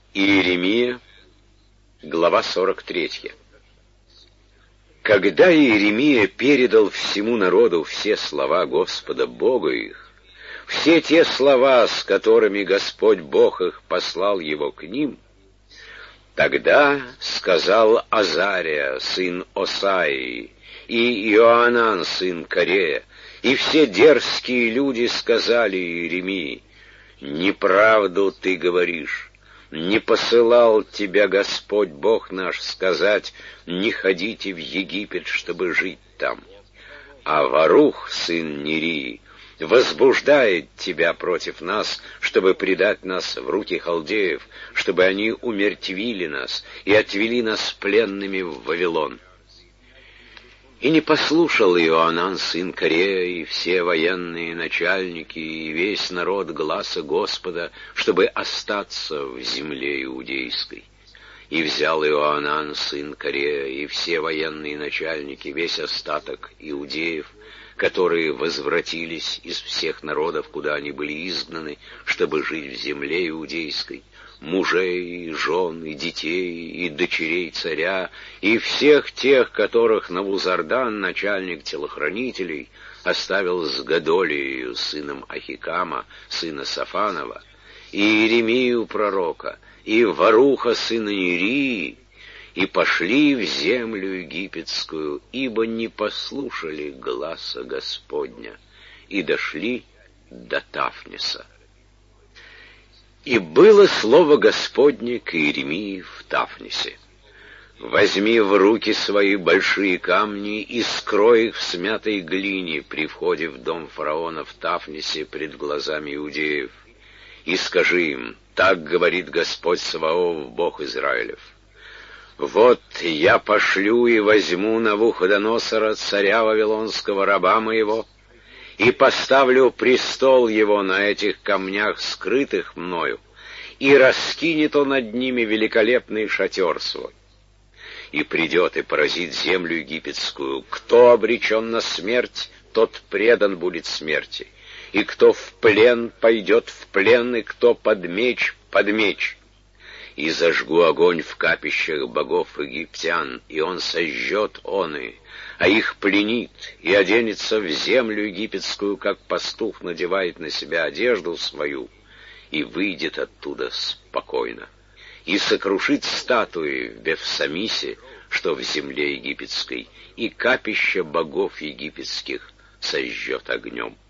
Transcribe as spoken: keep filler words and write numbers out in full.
Иеремия, глава сорок третья. Когда Иеремия передал всему народу все слова Господа Бога их, все те слова, с которыми Господь Бог их послал его к ним, тогда сказал Азария, сын Осаии, и Иоанан, сын Карея, и все дерзкие люди сказали Иеремии: «Неправду ты говоришь. Не посылал тебя Господь Бог наш сказать: не ходите в Египет, чтобы жить там. А Варух, сын Нерии, возбуждает тебя против нас, чтобы предать нас в руки халдеев, чтобы они умертвили нас и отвели нас пленными в Вавилон». И не послушал Иоанан, сын Карея, и все военные начальники, и весь народ гласа Господа, чтобы остаться в земле иудейской. И взял Иоанан, сын Карея, и все военные начальники, весь остаток иудеев, которые возвратились из всех народов, куда они были изгнаны, чтобы жить в земле иудейской, мужей, и жен, и детей, и дочерей царя, и всех тех, которых Навузардан, начальник телохранителей, оставил с Годолией, сыном Ахикама, сына Сафанова, и Иеремию пророка, и Варуха, сына Нерии, и пошли в землю египетскую, ибо не послушали гласа Господня, и дошли до Тафнеса. И было слово Господне к Иеремии в Тафнесе: «Возьми в руки свои большие камни и скрой их в смятой глине при входе в дом фараона в Тафнесе пред глазами иудеев, и скажи им: так говорит Господь Саваоф, Бог Израилев: вот я пошлю и возьму Навуходоносора, царя вавилонского, раба моего, и поставлю престол его на этих камнях, скрытых мною, и раскинет он над ними великолепный шатер свой. И придет и поразит землю египетскую. Кто обречен на смерть, тот предан будет смерти, и кто в плен, пойдет в плен, и кто под меч, под меч. И зажгу огонь в капищах богов египтян, и он сожжет оны, а их пленит, и оденется в землю египетскую, как пастух надевает на себя одежду свою, и выйдет оттуда спокойно, и сокрушит статуи в Бефсамисе, что в земле египетской, и капища богов египетских сожжет огнем».